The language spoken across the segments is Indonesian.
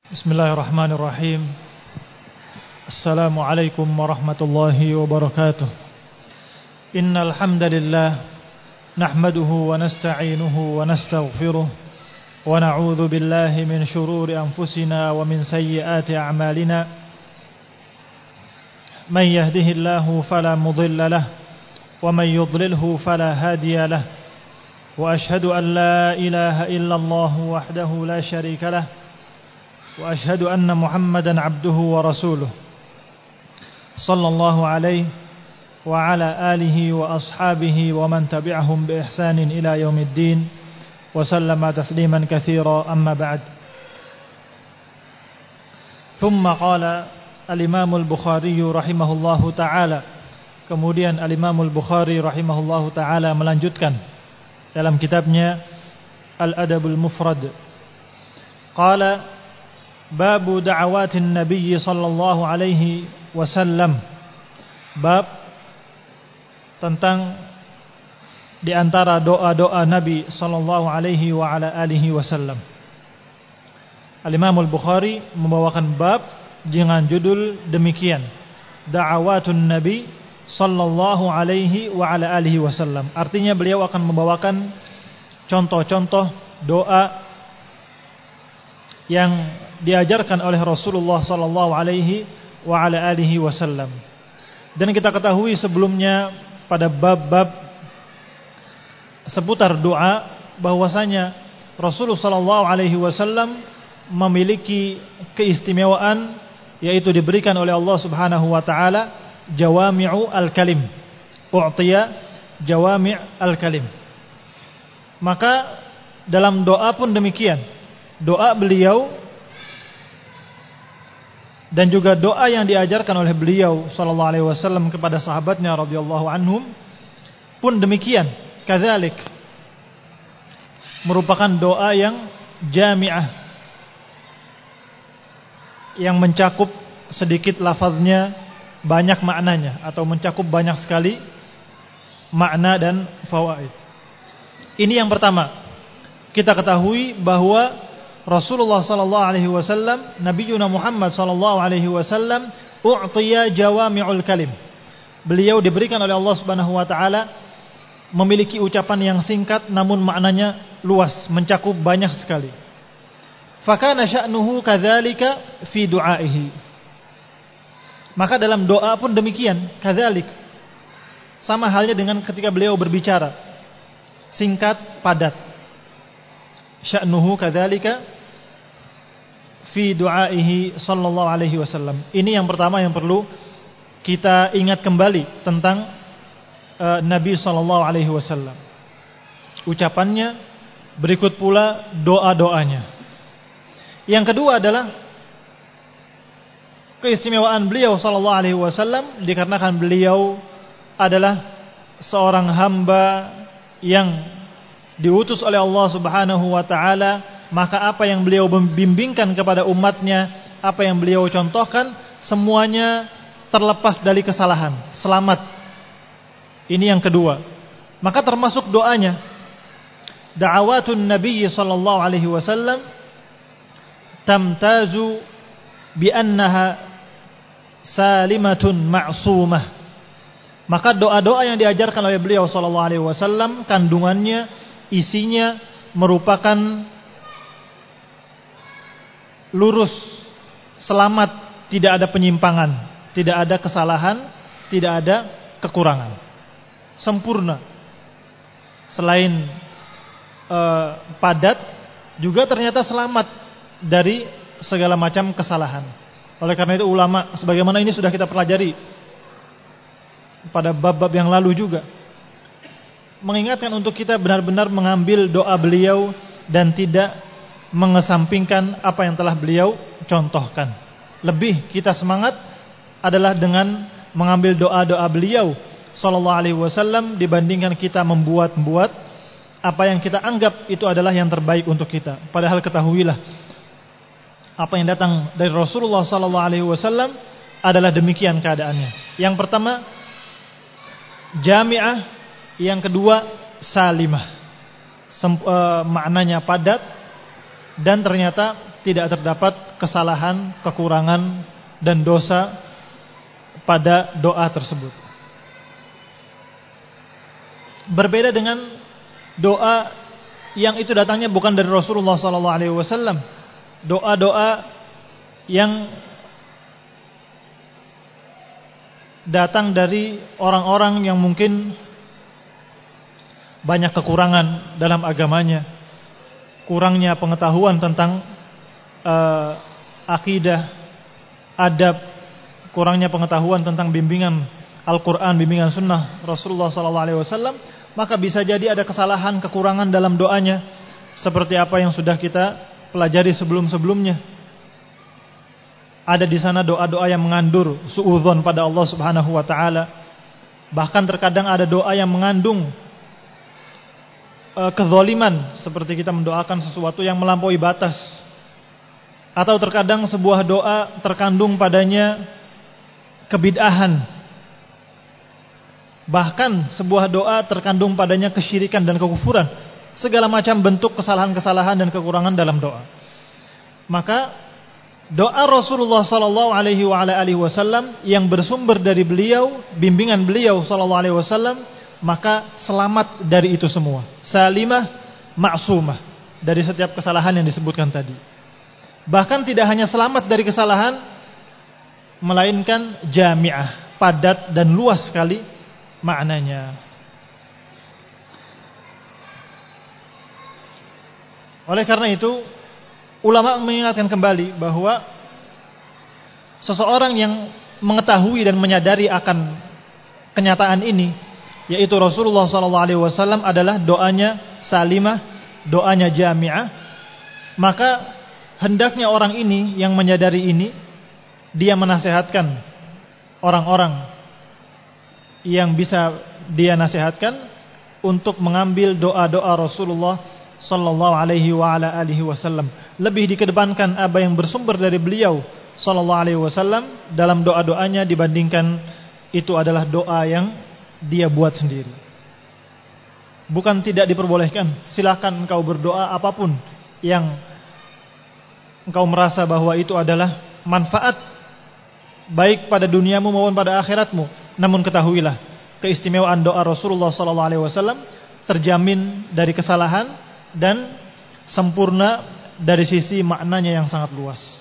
Bismillahirrahmanirrahim. Assalamualaikum warahmatullahi wabarakatuh. Innal hamdalillah nahmaduhu wa nasta'inuhu wa nastaghfiruh wa na'udzu billahi min shururi anfusina wa min sayyiati a'malina. Man yahdihillahu fala mudilla lahu wa man yudlilhu fala hadiya lahu. Wa ashhadu an la ilaha illallah wahdahu la syarika lahu. وأشهد أن محمدا عبده ورسوله صلى الله عليه وعلى آله وأصحابه ومن تبعهم بإحسان إلى يوم الدين وسلم تسليما كثيرا أما بعد. ثم قال الإمام البخاري رحمه الله تعالى. Kemudian Al-Imam Al-Bukhari rahimahullahu ta'ala melanjutkan dalam kitabnya Al-Adabul Mufrad. Qala Babu da'awatin Nabi sallallahu alaihi wasallam. Bab tentang di antara doa-doa Nabi sallallahu alaihi wa ala alihi wasallam. Al-Imam Al-Bukhari membawakan bab dengan judul demikian, Da'awatun Nabi sallallahu alaihi wa ala alihi wasallam. Artinya beliau akan membawakan contoh-contoh doa yang diajarkan oleh Rasulullah sallallahu alaihi wa ala alihi wasallam. Dan kita ketahui sebelumnya pada bab-bab seputar doa bahwasanya Rasulullah sallallahu alaihi wasallam memiliki keistimewaan, yaitu diberikan oleh Allah Subhanahu wa taala jawami'u al-kalim. U'tiya jawami' al-kalim. Maka dalam doa pun demikian. Doa beliau dan juga doa yang diajarkan oleh beliau sallallahu alaihi wasallam kepada sahabatnya radhiyallahu anhum pun demikian, kadzalik merupakan doa yang jami'ah, yang mencakup sedikit lafaznya banyak maknanya, atau mencakup banyak sekali makna dan fawaid. Ini yang pertama. Kita ketahui bahwa Rasulullah sallallahu alaihi wasallam, Nabiyuna Muhammad sallallahu alaihi wasallam, u'tiya jawami'ul kalim. Beliau diberikan oleh Allah Subhanahu wa taala memiliki ucapan yang singkat namun maknanya luas, mencakup banyak sekali. Fakana sya'nuhu kadzalika fi du'aihi. Maka dalam doa pun demikian, kadzalik. Sama halnya dengan ketika beliau berbicara, singkat, padat. Sya'nuhu kadzalika fi du'aihi sallallahu alaihi wasallam. Ini yang pertama yang perlu kita ingat kembali tentang Nabi sallallahu alaihi wasallam. Ucapannya, berikut pula doa-doanya. Yang kedua adalah keistimewaan beliau sallallahu alaihi wasallam dikarenakan beliau adalah seorang hamba yang diutus oleh Allah Subhanahu wa taala. Maka apa yang beliau bimbingkan kepada umatnya, apa yang beliau contohkan, semuanya terlepas dari kesalahan, selamat. Ini yang kedua. Maka termasuk doanya, da'awatun Nabi sallallahu alaihi wasallam tamtazu bi annaha salimatun ma'sumah. Maka doa-doa yang diajarkan oleh beliau sallallahu alaihi wasallam, kandungannya, isinya merupakan lurus, selamat, tidak ada penyimpangan, tidak ada kesalahan, tidak ada kekurangan, sempurna. Selain padat, juga ternyata selamat dari segala macam kesalahan. Oleh karena itu ulama, sebagaimana ini sudah kita pelajari pada bab-bab yang lalu juga, mengingatkan untuk kita benar-benar mengambil doa beliau dan tidak mengesampingkan apa yang telah beliau contohkan. Lebih kita semangat adalah dengan mengambil doa-doa beliau sallallahu alaihi wasallam dibandingkan kita membuat-buat apa yang kita anggap itu adalah yang terbaik untuk kita. Padahal ketahuilah, apa yang datang dari Rasulullah sallallahu alaihi wasallam adalah demikian keadaannya. Yang pertama jami'ah, yang kedua salimah. Maknanya padat dan ternyata tidak terdapat kesalahan, kekurangan dan dosa pada doa tersebut. Berbeda dengan doa yang itu datangnya bukan dari Rasulullah SAW, doa-doa yang datang dari orang-orang yang mungkin banyak kekurangan dalam agamanya, kurangnya pengetahuan tentang akidah, adab, kurangnya pengetahuan tentang bimbingan Al-Quran, bimbingan sunnah Rasulullah SAW, maka bisa jadi ada kesalahan, kekurangan dalam doanya, seperti apa yang sudah kita pelajari sebelum-sebelumnya. Ada di sana doa-doa yang mengandur suudzon pada Allah Subhanahu wa taala. Bahkan terkadang ada doa yang mengandung kezaliman, seperti kita mendoakan sesuatu yang melampaui batas. Atau terkadang sebuah doa terkandung padanya kebid'ahan. Bahkan sebuah doa terkandung padanya kesyirikan dan kekufuran. Segala macam bentuk kesalahan-kesalahan dan kekurangan dalam doa. Maka doa Rasulullah SAW yang bersumber dari beliau, bimbingan beliau SAW, maka selamat dari itu semua. Salimah, ma'sumah, dari setiap kesalahan yang disebutkan tadi. Bahkan tidak hanya selamat dari kesalahan, melainkan jami'ah, padat dan luas sekali maknanya. Oleh karena itu, ulama mengingatkan kembali bahwa seseorang yang mengetahui dan menyadari akan kenyataan ini, yaitu Rasulullah SAW adalah doanya salimah, doanya jami'ah, maka hendaknya orang ini yang menyadari ini, dia menasihatkan orang-orang yang bisa dia nasihatkan untuk mengambil doa-doa Rasulullah sallallahu alaihi wa ala alihi wasallam. Lebih dikedepankan apa yang bersumber dari beliau sallallahu alaihi wasallam dalam doa-doanya dibandingkan itu adalah doa yang dia buat sendiri. Bukan tidak diperbolehkan, silakan engkau berdoa apapun yang engkau merasa bahwa itu adalah manfaat baik pada duniamu maupun pada akhiratmu. Namun ketahuilah, keistimewaan doa Rasulullah SAW terjamin dari kesalahan dan sempurna dari sisi maknanya yang sangat luas.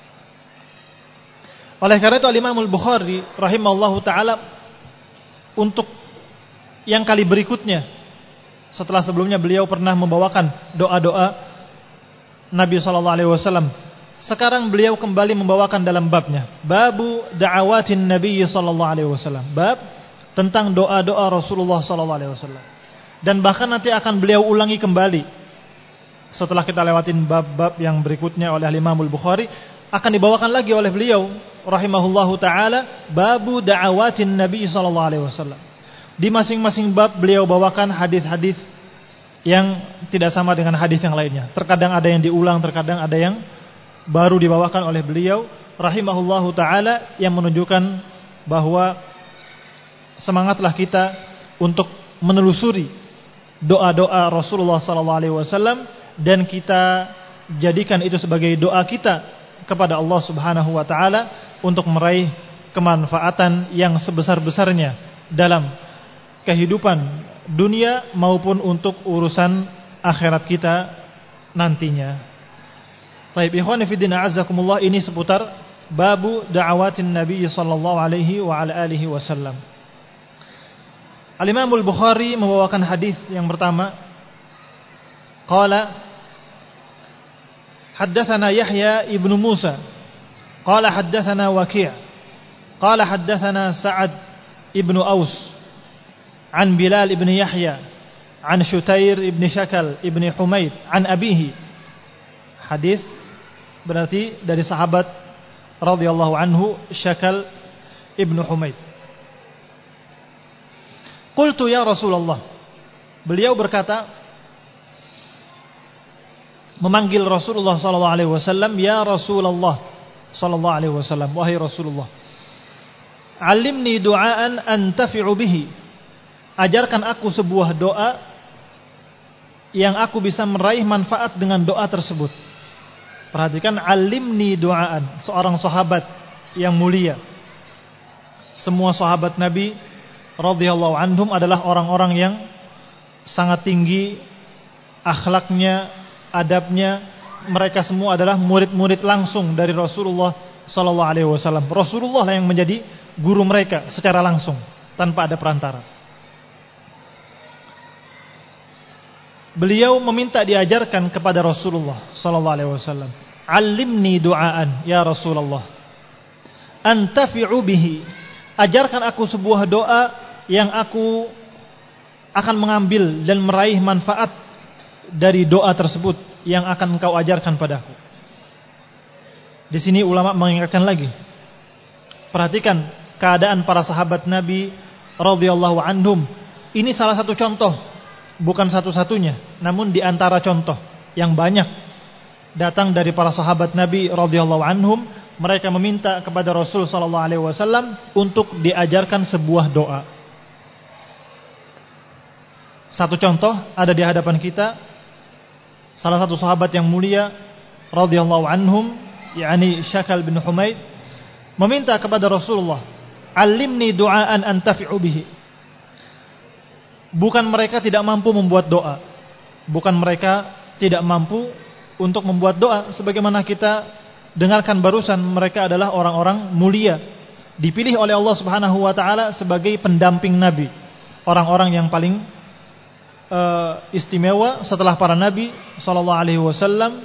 Oleh karena itu Al-Imam Al-Bukhari rahimahullahu ta'ala untuk yang kali berikutnya, setelah sebelumnya beliau pernah membawakan doa-doa Nabi SAW, sekarang beliau kembali membawakan dalam babnya, babu da'awatin Nabi SAW, bab tentang doa-doa Rasulullah SAW. Dan bahkan nanti akan beliau ulangi kembali setelah kita lewatin bab-bab yang berikutnya oleh Imam Al-Bukhari, akan dibawakan lagi oleh beliau rahimahullahu ta'ala babu da'awatin Nabi SAW. Di masing-masing bab beliau bawakan hadis-hadis yang tidak sama dengan hadis yang lainnya. Terkadang ada yang diulang, terkadang ada yang baru dibawakan oleh beliau rahimahullahu ta'ala, yang menunjukkan bahwa semangatlah kita untuk menelusuri doa-doa Rasulullah SAW dan kita jadikan itu sebagai doa kita kepada Allah Subhanahu wa ta'ala untuk meraih kemanfaatan yang sebesar-besarnya dalam kehidupan dunia maupun untuk urusan akhirat kita nantinya. Baik, ikhwani fi din a'azzakumullah, ini seputar babu da'awatin Nabi sallallahu alaihi wa ala alihi wasallam. Al-Imam Al-Bukhari membawakan hadis yang pertama. Qala haddatsana Yahya ibnu Musa qala haddatsana Waqi' qala haddatsana Sa'ad ibnu Aus an Bilal ibn Yahya an Shutair ibn Shakal ibn Humaid an abihi. Hadis berarti dari sahabat radhiyallahu anhu Shakal ibn Humaid. Qultu ya Rasulullah, beliau berkata memanggil Rasulullah sallallahu alaihi wasallam, ya Rasulullah sallallahu alaihi wasallam, wahai Rasulullah, alimni du'aan antafi'u bihi, ajarkan aku sebuah doa yang aku bisa meraih manfaat dengan doa tersebut. Perhatikan, alimni du'aan, seorang sahabat yang mulia. Semua sahabat Nabi radhiyallahu anhum adalah orang-orang yang sangat tinggi akhlaknya, adabnya. Mereka semua adalah murid-murid langsung dari Rasulullah sallallahu alaihi wasallam. Rasulullah lah yang menjadi guru mereka secara langsung, tanpa ada perantara. Beliau meminta diajarkan kepada Rasulullah sallallahu alaihi wasallam, "Allimni du'aan ya Rasulullah, antafi'u bihi." Ajarkan aku sebuah doa yang aku akan mengambil dan meraih manfaat dari doa tersebut yang akan engkau ajarkan padaku. Di sini ulama mengingatkan lagi. Perhatikan keadaan para sahabat Nabi radhiyallahu anhum. Ini salah satu contoh, bukan satu-satunya, namun di antara contoh yang banyak datang dari para sahabat Nabi radhiyallahu anhum. Mereka meminta kepada Rasul sallallahu alaihi wasallam untuk diajarkan sebuah doa. Satu contoh ada di hadapan kita. Salah satu sahabat yang mulia radhiyallahu anhum, yakni Syakal bin Humaid, meminta kepada Rasulullah, "Allimni du'aan antafi'u bihi." Bukan mereka tidak mampu membuat doa, bukan mereka tidak mampu untuk membuat doa. Sebagaimana kita dengarkan barusan, mereka adalah orang-orang mulia, dipilih oleh Allah Subhanahu wa taala sebagai pendamping Nabi, orang-orang yang paling istimewa setelah para nabi sallallahu alaihi wasallam.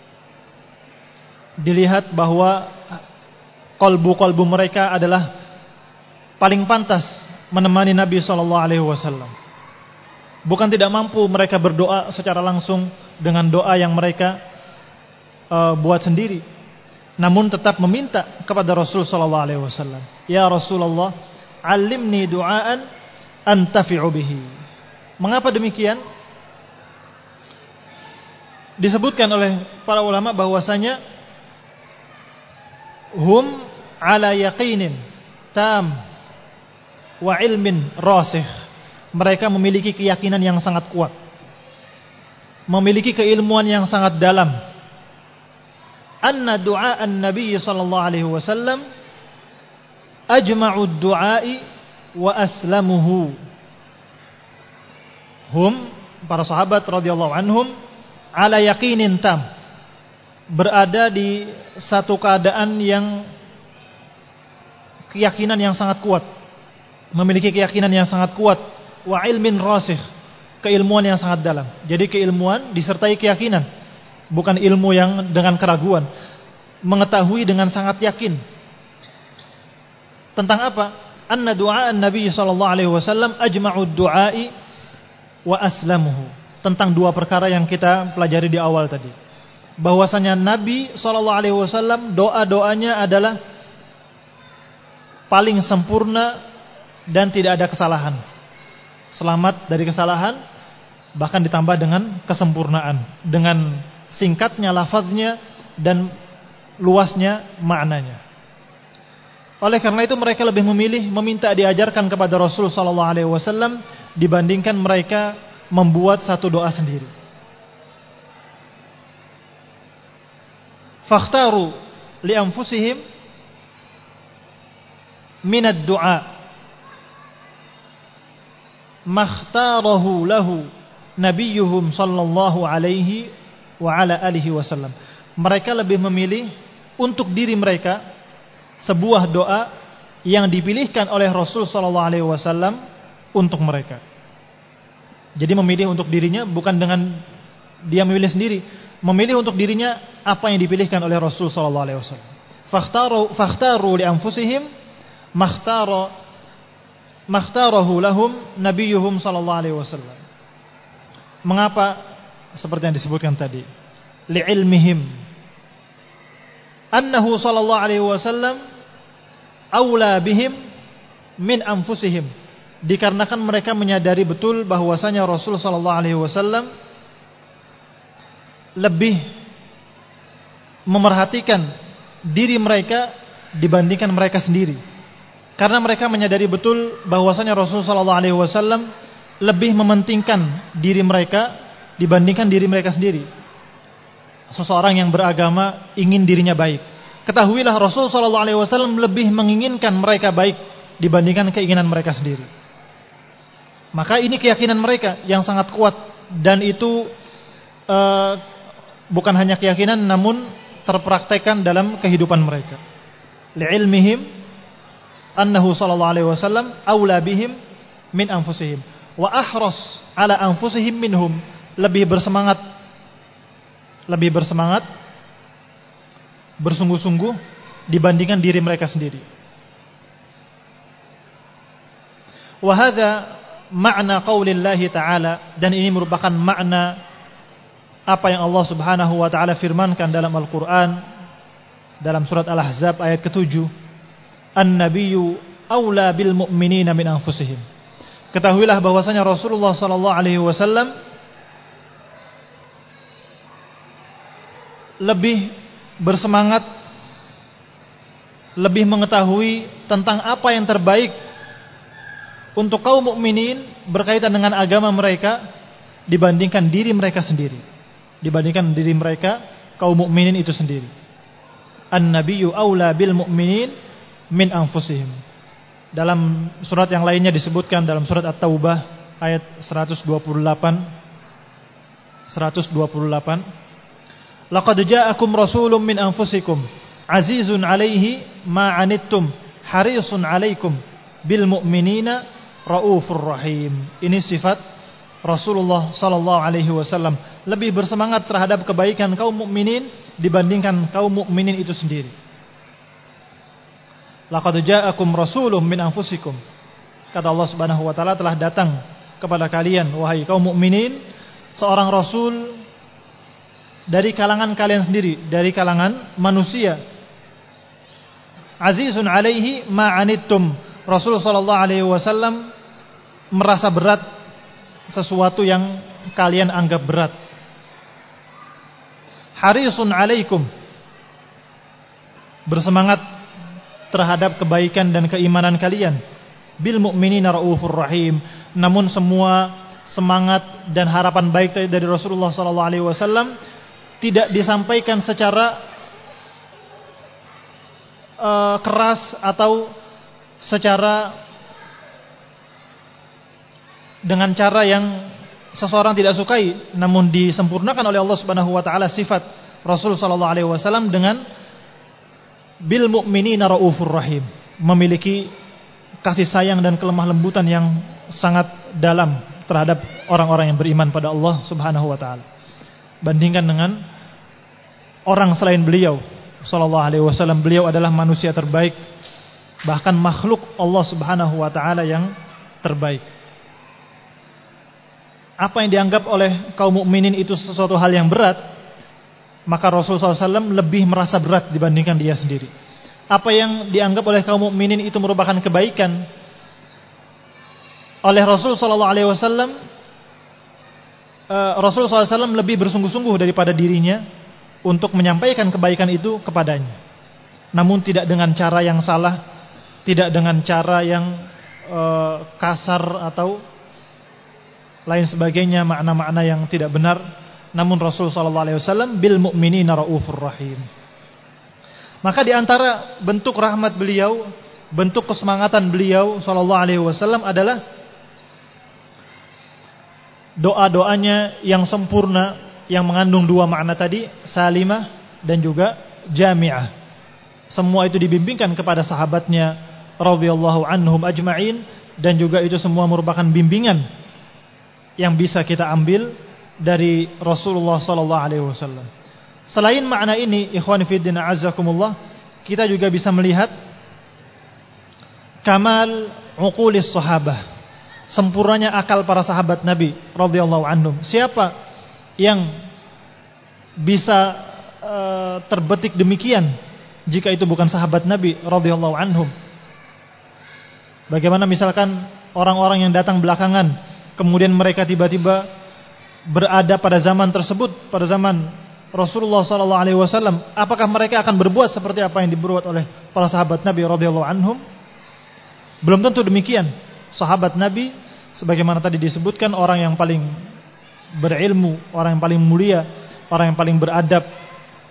Dilihat bahwa qalbu mereka adalah paling pantas menemani Nabi sallallahu alaihi wasallam. Bukan tidak mampu mereka berdoa secara langsung dengan doa yang mereka buat sendiri, namun tetap meminta kepada Rasul sallallahu alaihi wasallam, "Ya Rasulullah, 'allimni du'aan antafi'u bihi." Mengapa demikian? Disebutkan oleh para ulama bahwasanya hum ala yaqinin tam wa ilmin rasikh. Mereka memiliki keyakinan yang sangat kuat, memiliki keilmuan yang sangat dalam. Anna du'aan Nabi sallallahu alaihi wasallam ajma'ud du'ai wa aslamuhu. Hum, para sahabat radhiyallahu anhum, ala yaqinin tam, berada di satu keadaan yang keyakinan yang sangat kuat, memiliki keyakinan yang sangat kuat, wa ilmin rasikh, keilmuan yang sangat dalam. Jadi keilmuan disertai keyakinan, bukan ilmu yang dengan keraguan. Mengetahui dengan sangat yakin. Tentang apa? Anna du'aan Nabi sallallahu alaihi wasallam ajma'ud du'ai wa aslamuhu. Tentang dua perkara yang kita pelajari di awal tadi. Bahwasanya Nabi sallallahu alaihi wasallam doa-doanya adalah paling sempurna dan tidak ada kesalahan. Selamat dari kesalahan, bahkan ditambah dengan kesempurnaan, dengan singkatnya lafaznya dan luasnya maknanya. Oleh karena itu mereka lebih memilih meminta diajarkan kepada Rasul sallallahu alaihi wasallam dibandingkan mereka membuat satu doa sendiri. Fakhtaru li anfusihim minad du'a makhtarahu lahu nabiyuhum sallallahu alaihi wa ala alihi wasallam. Mereka lebih memilih untuk diri mereka sebuah doa yang dipilihkan oleh Rasul sallallahu alaihi wasallam untuk mereka. Jadi memilih untuk dirinya bukan dengan dia memilih sendiri, memilih untuk dirinya apa yang dipilihkan oleh Rasul sallallahu alaihi wasallam. Fakhtaru li anfusihim makhtarahu lahum nabiyuhum sallallahu alaihi wasallam. Mengapa? Seperti yang disebutkan tadi, li'ilmihim annahu sallallahu alaihi wasallam aula bihim min anfusihim. Dikarenakan mereka menyadari betul bahwasanya Rasul sallallahu alaihi wasallam lebih memerhatikan diri mereka dibandingkan mereka sendiri. Karena mereka menyadari betul bahwasanya Rasul sallallahu alaihi wasallam lebih mementingkan diri mereka dibandingkan diri mereka sendiri. seseorang yang beragama ingin dirinya baik. Ketahuilah Rasul sallallahu alaihi wasallam lebih menginginkan mereka baik dibandingkan keinginan mereka sendiri. Maka ini keyakinan mereka yang sangat kuat, dan itu bukan hanya keyakinan namun terpraktekkan dalam kehidupan mereka. Li'ilmihim annahu sallallahu alaihi wasallam aula bihim min anfusihim wa ahras ala anfusihim minhum, lebih bersemangat bersungguh-sungguh dibandingkan diri mereka sendiri. Wa hadza makna qaulillahi ta'ala, dan ini merupakan makna apa yang Allah Subhanahu wa taala firmankan dalam Al-Qur'an dalam surat Al-Ahzab ayat ke-7, An-nabiyyu aula bil mu'minina min anfusihim. Ketahuilah bahwasanya Rasulullah sallallahu alaihi wasallam lebih bersemangat, lebih mengetahui tentang apa yang terbaik untuk kaum mukminin berkaitan dengan agama mereka dibandingkan diri mereka sendiri, dibandingkan diri mereka kaum mukminin itu sendiri. An-nabiyyu aula bil mu'minin min anfusihim. Dalam surat yang lainnya disebutkan dalam surat At-Taubah ayat 128. Laqad ja'akum rasulun min anfusikum azizun 'alaihi ma 'anittum harisun 'alaikum bil mu'minina raufur rahim. Ini sifat Rasulullah sallallahu alaihi wasallam, lebih bersemangat terhadap kebaikan kaum mukminin dibandingkan kaum mukminin itu sendiri. Laqad ja'akum rasulun min anfusikum. Kata Allah Subhanahu wa taala, telah datang kepada kalian wahai kaum mukminin seorang rasul dari kalangan kalian sendiri, dari kalangan manusia. Azizun 'alaihi ma 'anittum. Rasul sallallahu alaihi wasallam merasa berat sesuatu yang kalian anggap berat. Harisun 'alaikum. Bersemangat terhadap kebaikan dan keimanan kalian. Bil mu'minina raufur rahim. Namun semua semangat dan harapan baik dari Rasulullah sallallahu alaihi wasallam tidak disampaikan secara keras atau secara dengan cara yang seseorang tidak sukai, namun disempurnakan oleh Allah Subhanahu wa taala sifat Rasul sallallahu alaihi wasallam dengan bil mu'minina raufur rahim, memiliki kasih sayang dan kelemah lembutan yang sangat dalam terhadap orang-orang yang beriman pada Allah Subhanahu wa taala. Bandingkan dengan orang selain beliau sallallahu alaihi wasallam, beliau adalah manusia terbaik, bahkan makhluk Allah Subhanahu wa taala yang terbaik. Apa yang dianggap oleh kaum mukminin itu sesuatu hal yang berat, maka Rasulullah SAW lebih merasa berat dibandingkan dia sendiri. Apa yang dianggap oleh kaum mukminin itu merupakan kebaikan, oleh Rasul sallallahu alaihi wasallam, Rasulullah SAW lebih bersungguh-sungguh daripada dirinya untuk menyampaikan kebaikan itu kepadanya. Namun tidak dengan cara yang salah, tidak dengan cara yang kasar atau lain sebagainya, makna-makna yang tidak benar. Namun Rasul sallallahu alaihi wasallam bil mu'minina raufur rahim. Maka di antara bentuk rahmat beliau, bentuk kesemangatan beliau sallallahu alaihi wasallam adalah doa-doanya yang sempurna, yang mengandung dua makna tadi, salimah dan juga jami'ah. Semua itu dibimbingkan kepada sahabatnya radhiyallahu anhum ajma'in, dan juga itu semua merupakan bimbingan yang bisa kita ambil dari Rasulullah sallallahu alaihi wasallam. Selain makna ini, ikhwan fillah azzakumullah, kita juga bisa melihat kamal uqulis sahabah, sempurnanya akal para sahabat Nabi radhiyallahu anhum. Siapa yang bisa terbetik demikian jika itu bukan sahabat Nabi radhiyallahu anhum? Bagaimana misalkan orang-orang yang datang belakangan, kemudian mereka tiba-tiba berada pada zaman tersebut, pada zaman Rasulullah sallallahu alaihi wasallam, apakah mereka akan berbuat seperti apa yang dibuat oleh para sahabat Nabi radhiyallahu anhum? Belum tentu demikian. Sahabat Nabi sebagaimana tadi disebutkan, orang yang paling berilmu, orang yang paling mulia, orang yang paling beradab,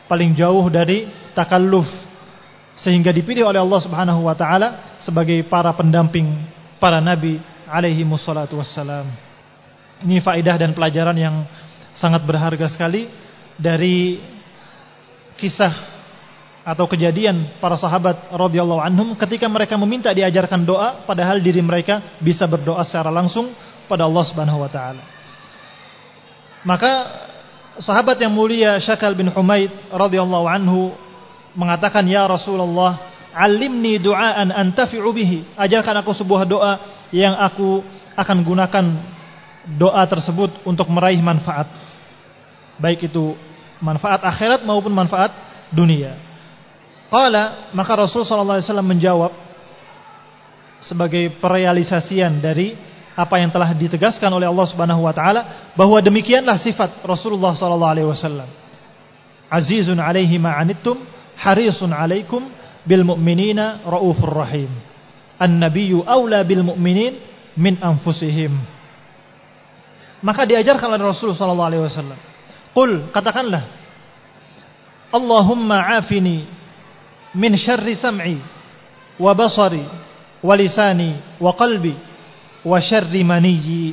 paling jauh dari takalluf, sehingga dipilih oleh Allah Subhanahu wa taala sebagai para pendamping para nabi alaihi wassalatu wassalam. Ini faedah dan pelajaran yang sangat berharga sekali dari kisah atau kejadian para sahabat radhiyallahu anhum ketika mereka meminta diajarkan doa, padahal diri mereka bisa berdoa secara langsung pada Allah Subhanahu wa taala. Maka sahabat yang mulia Syakal bin Humaid radhiyallahu anhu mengatakan, "Ya Rasulullah, 'allimni du'aan antafi'u bihi." Ajarkan aku sebuah doa yang aku akan gunakan doa tersebut untuk meraih manfaat, baik itu manfaat akhirat maupun manfaat dunia. Qala, maka Rasul sallallahu alaihi wasallam menjawab sebagai perealisasian dari apa yang telah ditegaskan oleh Allah Subhanahu wa taala, bahwa demikianlah sifat Rasulullah sallallahu alaihi wasallam. Azizun 'alaihi ma 'anittum harisun 'alaikum bil mu'minina raufur rahim. An-nabiyyu aula bil mu'minin min anfusihim. Maka diajarkan oleh Rasul sallallahu alaihi wasallam, qul, katakanlah, Allahumma afini min syarri sam'i wa basari wa lisani wa qalbi wa syarri maniyyi.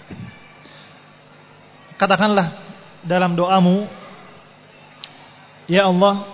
Katakanlah dalam doamu, ya Allah,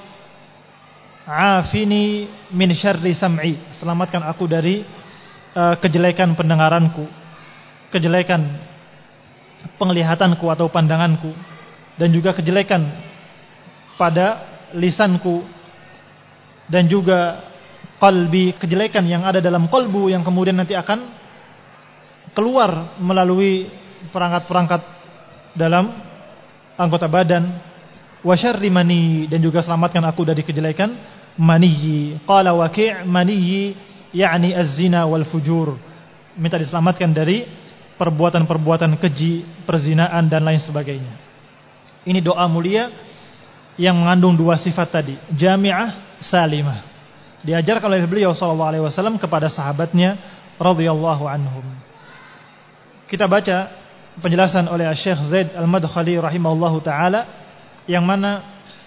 afini min syarri sam'i, selamatkan aku dari kejelekan pendengaranku, kejelekan penglihatanku atau pandanganku, dan juga kejelekan pada lisanku, dan juga qalbi, kejelekan yang ada dalam qalbu yang kemudian nanti akan keluar melalui perangkat-perangkat dalam anggota badan. Wa syarri mani, dan juga selamatkan aku dari kejelekan maniyyi. Qala Waqi' maniyyi yakni az-zina wal fujur, minta diselamatkan dari perbuatan-perbuatan keji, perzinaan dan lain sebagainya. Ini doa mulia yang mengandung dua sifat tadi, jami'ah, salimah. Diajarkan oleh beliau sallallahu alaihi wasallam kepada sahabatnya radhiyallahu anhum. Kita baca penjelasan oleh Syekh Zaid Al-Madkhali rahimahullahu taala, yang mana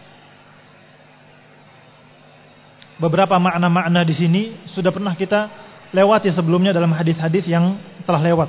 beberapa makna-makna di sini sudah pernah kita lewati sebelumnya dalam hadis-hadis yang telah lewat,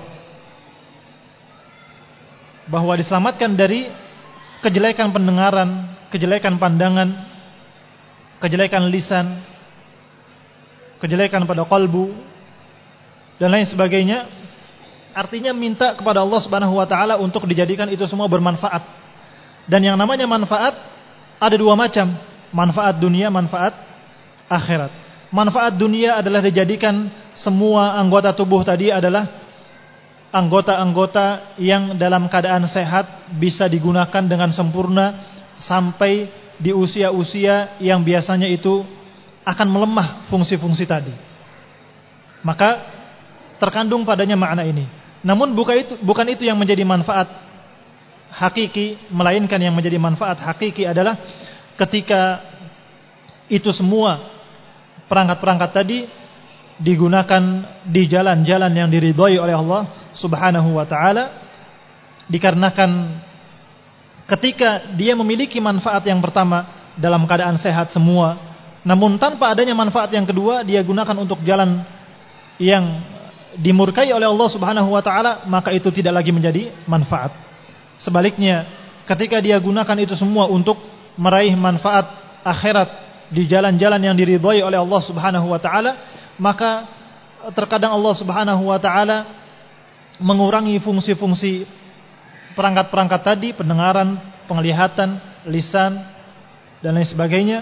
bahwa diselamatkan dari kejelekan pendengaran, kejelekan pandangan, kejelekan lisan, kejelekan pada kalbu dan lain sebagainya. Artinya minta kepada Allah Subhanahu wa taala untuk dijadikan itu semua bermanfaat. Dan yang namanya manfaat ada dua macam, manfaat dunia, manfaat akhirat. Manfaat dunia adalah dijadikan semua anggota tubuh tadi adalah anggota-anggota yang dalam keadaan sehat, bisa digunakan dengan sempurna sampai di usia-usia yang biasanya itu akan melemah fungsi-fungsi tadi. Maka terkandung padanya makna ini. Namun bukan itu yang menjadi manfaat hakiki, melainkan yang menjadi manfaat hakiki adalah ketika itu semua perangkat-perangkat tadi digunakan di jalan-jalan yang diridhai oleh Allah Subhanahu wa ta'ala, dikarenakan ketika dia memiliki manfaat yang pertama dalam keadaan sehat semua, namun tanpa adanya manfaat yang kedua, dia gunakan untuk jalan yang dimurkai oleh Allah Subhanahu wa ta'ala, maka itu tidak lagi menjadi manfaat. Sebaliknya, ketika dia gunakan itu semua untuk meraih manfaat akhirat di jalan-jalan yang diridhai oleh Allah Subhanahu wa ta'ala, maka terkadang Allah Subhanahu wa ta'ala mengurangi fungsi-fungsi perangkat-perangkat tadi, pendengaran, penglihatan, lisan dan lain sebagainya,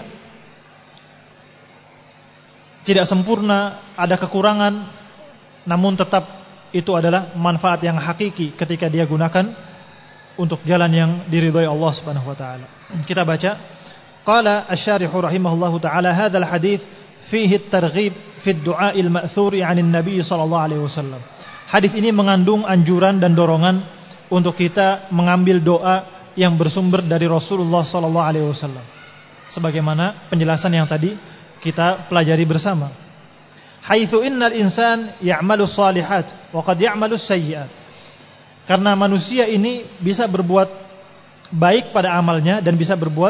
tidak sempurna, ada kekurangan, namun tetap itu adalah manfaat yang hakiki ketika dia gunakan untuk jalan yang diridhai Allah Subhanahu wa taala. Kita baca, qala asy-syarih rahimahullahu taala, hadzal hadits fihi at-targhib fi ad-du'a al-ma'thur 'anil nabiy sallallahu alaihi wasallam. Hadis ini mengandung anjuran dan dorongan untuk kita mengambil doa yang bersumber dari Rasulullah sallallahu alaihi wasallam, sebagaimana penjelasan yang tadi kita pelajari bersama. Haitsu innal insan ya'malu shalihat wa qad ya'malu sayyi'at. Karena manusia ini bisa berbuat baik pada amalnya dan bisa berbuat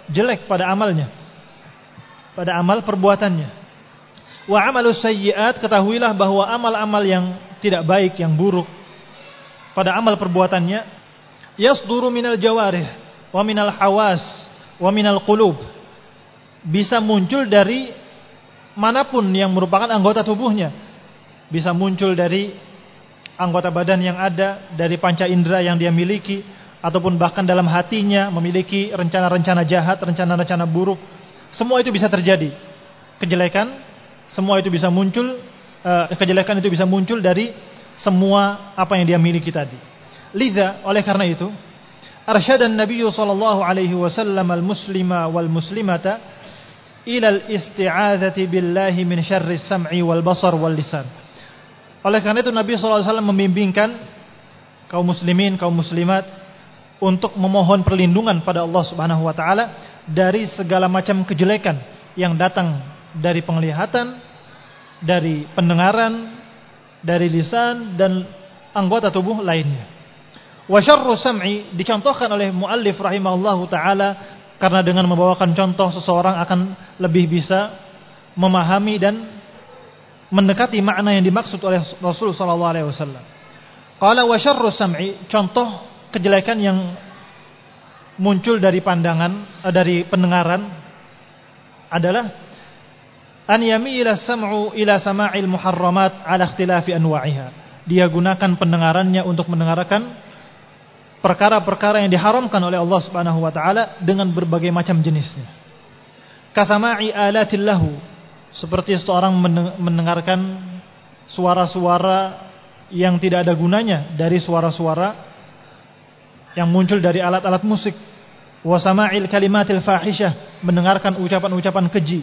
jelek pada amalnya, pada amal perbuatannya. Wa amalus sayyi'at, ketahuilah bahwa amal-amal yang tidak baik, yang buruk pada amal perbuatannya, yasduru minal jawarih wa minal hawas wa minal qulub, bisa muncul dari manapun yang merupakan anggota tubuhnya, bisa muncul dari anggota badan yang ada, dari panca indera yang dia miliki, ataupun bahkan dalam hatinya memiliki rencana-rencana jahat, rencana-rencana buruk. Semua itu bisa terjadi. Kejelekan, semua itu bisa muncul, kejelekan itu bisa muncul dari semua apa yang dia miliki tadi. Lidza, oleh karena itu, arsyadan Nabi sallallahu alaihi wasallam al-muslima wal muslimata ila al-isti'adzati billahi min syarri sam'i wal basar wal lisan. Oleh karena itu Nabi sallallahu alaihi wasallam membimbingkan kaum muslimin, kaum muslimat untuk memohon perlindungan pada Allah Subhanahu wa taala dari segala macam kejelekan yang datang dari penglihatan, dari pendengaran, dari lisan dan anggota tubuh lainnya. Wa syarru sam'i dicontohkan oleh muallif rahimahullahu taala karena dengan membawakan contoh seseorang akan lebih bisa memahami dan mendekati makna yang dimaksud oleh Rasul sallallahu alaihi wasallam. Qala wa syarru sam'i, contoh kejelekan yang muncul dari pandangan, dari pendengaran adalah an yamila sam'u ila sama'il muharramat ala ikhtilafi anwa'iha. Dia gunakan pendengarannya untuk mendengarkan perkara-perkara yang diharamkan oleh Allah Subhanahu wa taala dengan berbagai macam jenisnya. Kasama'i alatil lahu, seperti seorang mendengarkan suara-suara yang tidak ada gunanya dari suara-suara yang muncul dari alat-alat musik. Wa sama'il kalimatil fahisyah, mendengarkan ucapan-ucapan keji.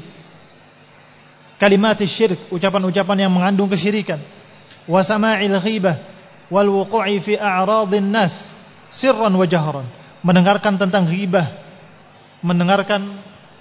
Kalimatis syirk, ucapan-ucapan yang mengandung kesyirikan. Wa sama'il ghibah wal wuqu'i fi a'radhin nas sirran wa jahran, mendengarkan tentang ghibah, mendengarkan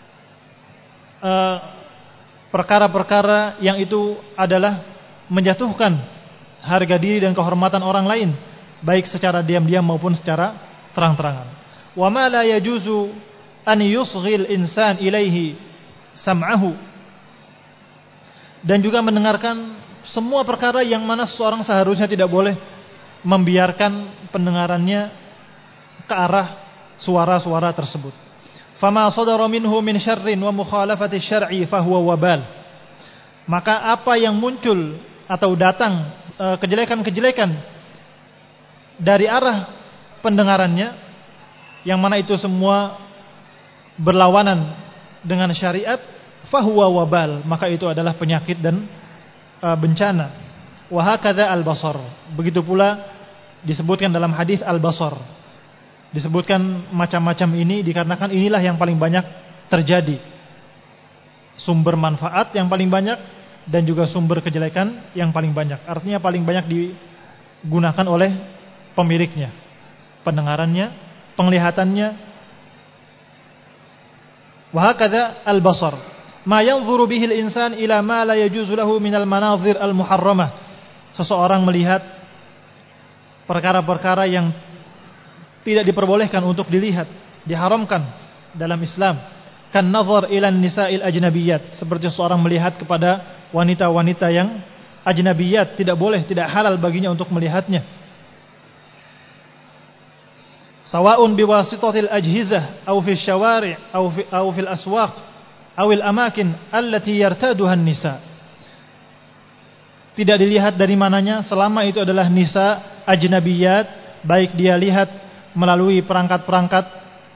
perkara-perkara yang itu adalah menjatuhkan harga diri dan kehormatan orang lain, baik secara diam-diam maupun secara terang-terangan. Wa ma la yajuzu an yusghil insan ilaihi sam'ahu, dan juga mendengarkan semua perkara yang mana seseorang seharusnya tidak boleh membiarkan pendengarannya ke arah suara-suara tersebut. Fama sadara minhu min syarrin wa mukhalafati syar'i fahuwa wabal. Maka apa yang muncul atau datang kejelekan-kejelekan dari arah pendengarannya, yang mana itu semua berlawanan dengan syariat, fahuwa wabal, maka itu adalah penyakit dan bencana. Wa hakadha al-basar, begitu pula disebutkan dalam hadis al-basar, disebutkan macam-macam ini dikarenakan inilah yang paling banyak terjadi, sumber manfaat yang paling banyak dan juga sumber kejelekan yang paling banyak. Artinya paling banyak digunakan oleh pemiliknya, pendengarannya, penglihatannya. Wa hakadha al-basar, ma yanzuru bihi al-insan ila ma la yajuzu lahu min al-manazir al-muharramah. Seseorang melihat perkara-perkara yang tidak diperbolehkan untuk dilihat, diharamkan dalam Islam. Kan nazar ila nisa'il ajnabiyat, seperti seorang melihat kepada wanita-wanita yang ajnabiyat, tidak boleh, tidak halal baginya untuk melihatnya. Sawa'un biwasitatil ajhizah aw fil syawari' aw fil aswaq aw al amakin allati yartaduha an-nisa. Tidak dilihat dari mananya selama itu adalah nisa ajnabiyat, baik dia lihat melalui perangkat-perangkat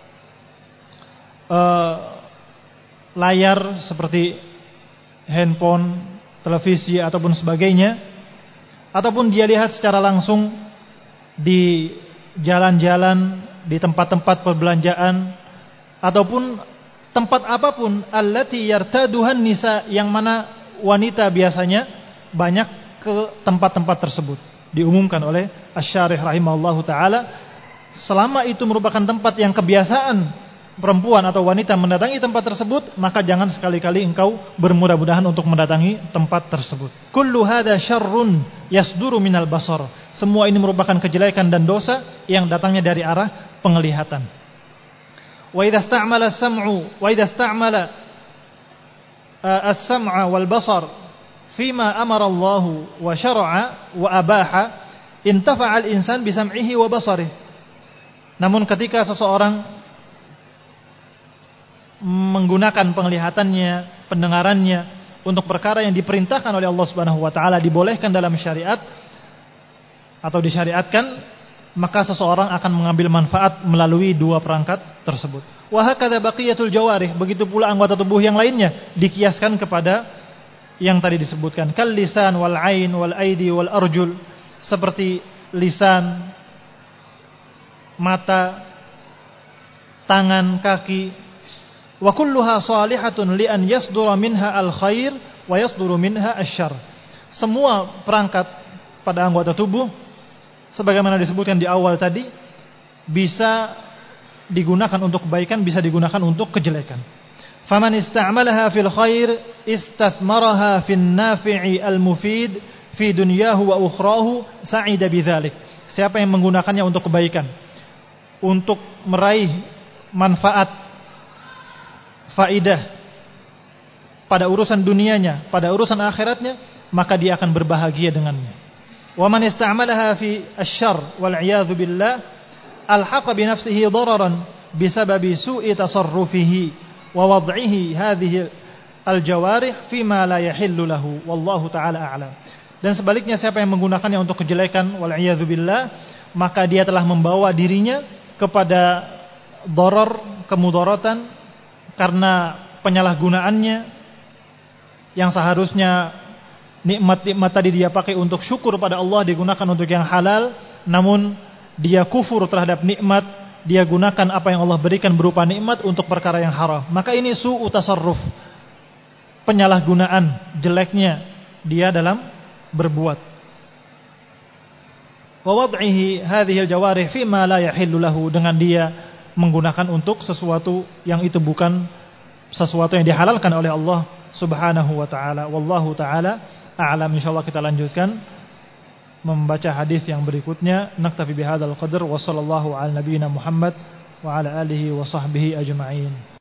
layar seperti handphone, televisi ataupun sebagainya, ataupun dia lihat secara langsung di jalan-jalan, di tempat-tempat perbelanjaan ataupun tempat apapun, allati yartaduhan nisa, yang mana wanita biasanya banyak ke tempat-tempat tersebut. Diumumkan oleh Asy-Syarih rahimahullahu taala, selama itu merupakan tempat yang kebiasaan perempuan atau wanita mendatangi tempat tersebut, maka jangan sekali-kali engkau bermudah-mudahan untuk mendatangi tempat tersebut. Kullu hadza syarrun yasduru minal basar. Semua ini merupakan kejelekan dan dosa yang datangnya dari arah penglihatan. Wa idza ista'mala as-sam'u wa idza ista'mala as-sam'a wal basar fima amara Allah wa syara'a wa abaha intafa'a al-insan bi sam'ihi wa basarihi. Namun ketika seseorang menggunakan penglihatannya, pendengarannya untuk perkara yang diperintahkan oleh Allah Subhanahu wa taala, dibolehkan dalam syariat atau disyariatkan, maka seseorang akan mengambil manfaat melalui dua perangkat tersebut. Wa hakadza baqiyatul jawarih, begitu pula anggota tubuh yang lainnya dikiaskan kepada yang tadi disebutkan, kal lisan wal ain wal aidi wal arjul, seperti lisan, mata, tangan, kaki. Wa kulluha salihatun li an yasdura minha al khair wa yasduru minha asyarr. Semua perangkat pada anggota tubuh sebagaimana disebutkan di awal tadi bisa digunakan untuk kebaikan, bisa digunakan untuk kejelekan. Faman ista'malaha fil khair istathmaraha fin nafi'i al mufid fi dunyahu wa ukhrahu sa'ida bidzalik. Siapa yang menggunakannya untuk kebaikan, untuk meraih manfaat, faidah pada urusan dunianya, pada urusan akhiratnya, maka dia akan berbahagia dengannya. Wa man ista'malaha fi asy-syarr wal 'iyadzu billah alhaqa bi nafsihi dararan bisababi su'i tasarrufihi wa wad'ihi hadhihi al-jawarih fi ma la yahillu lahu wallahu ta'ala a'lam. Dan sebaliknya, siapa yang menggunakannya untuk kejelekan wal 'iyadzu billah, maka dia telah membawa dirinya kepada darar, kemudaratan, karena penyalahgunaannya yang seharusnya nikmat-nikmat tadi dia pakai untuk syukur pada Allah, digunakan untuk yang halal, namun dia kufur terhadap nikmat, dia gunakan apa yang Allah berikan berupa nikmat untuk perkara yang haram. Maka ini su'u tasarruf, penyalahgunaan, jeleknya dia dalam berbuat. Wa wad'ihi hadhihi al-jawarih fi ma la yahillu lahu, dengan dia menggunakan untuk sesuatu yang itu bukan sesuatu yang dihalalkan oleh Allah Subhanahu wa taala. Wallahu taala a'lam. Insyaallah kita lanjutkan membaca hadis yang berikutnya. Naktafi bihadzal qadar wa sallallahu ala nabiyyina Muhammad wa ala alihi wa sahbihi ajma'in.